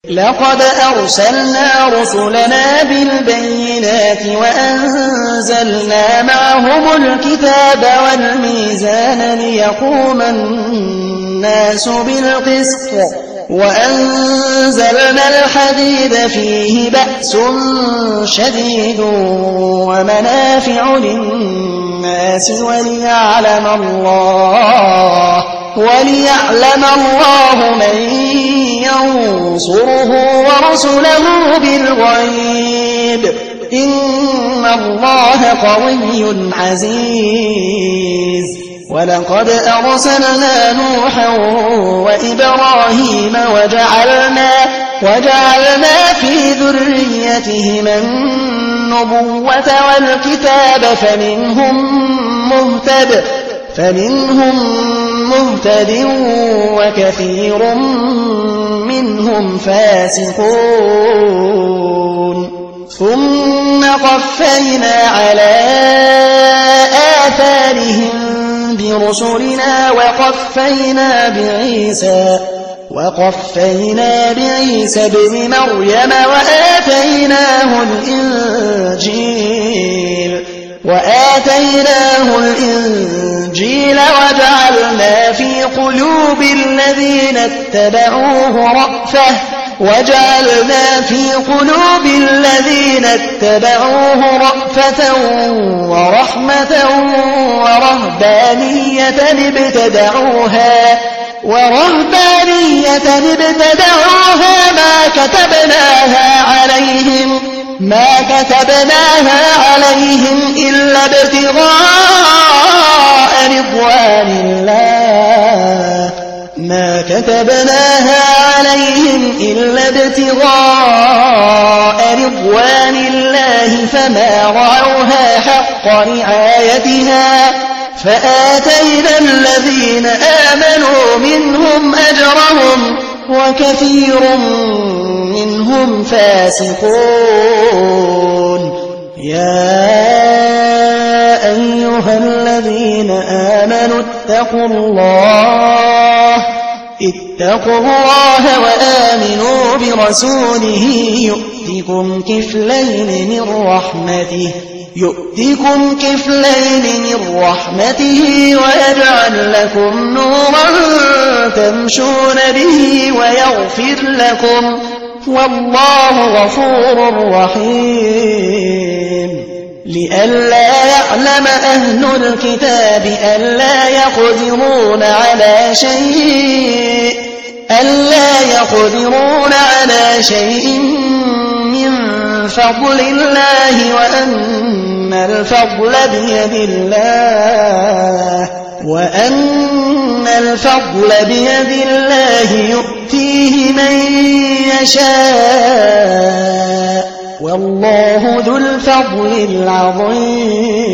لقد أرسلنا رسلنا بالبينات وأنزلنا معهم الكتاب والميزان ليقوم الناس بالقسط وأنزلنا الحديد فيه بأس شديد ومنافع للناس وليعلم الله من ينصره ورسله بالغيب إن الله قوي عزيز ولقد أرسلنا نوحا وإبراهيم وجعلنا في ذريتهما النبوة والكتاب فمنهم مهتد وكثير منهم فاسقون ثم قفينا على آثارهم برسلنا وقفينا بعيسى ابن مريم وآتيناه الإنجيل وجعلنا في قلوب الذين اتبعوه رأفة ورحمة ورهبانية ابتدعوها ما كتبناها عليهم إلا ابتغاء رضوان الله فما رعوها حق رعايتها فآتينا الذين آمنوا منهم أجرهم وكثير منهم فاسقون يا أيها الذين آمنوا اتقوا الله وآمنوا برسوله يؤتكم كفلين من رحمته ويجعل لكم نورا تمشون به ويغفر لكم والله غفور رحيم لئلا يعلم أهل الكتاب ألا يقدرون على شيء من فضل الله وأن الفضل بيد الله يؤتيه من يشاء والله ذو الفضل العظيم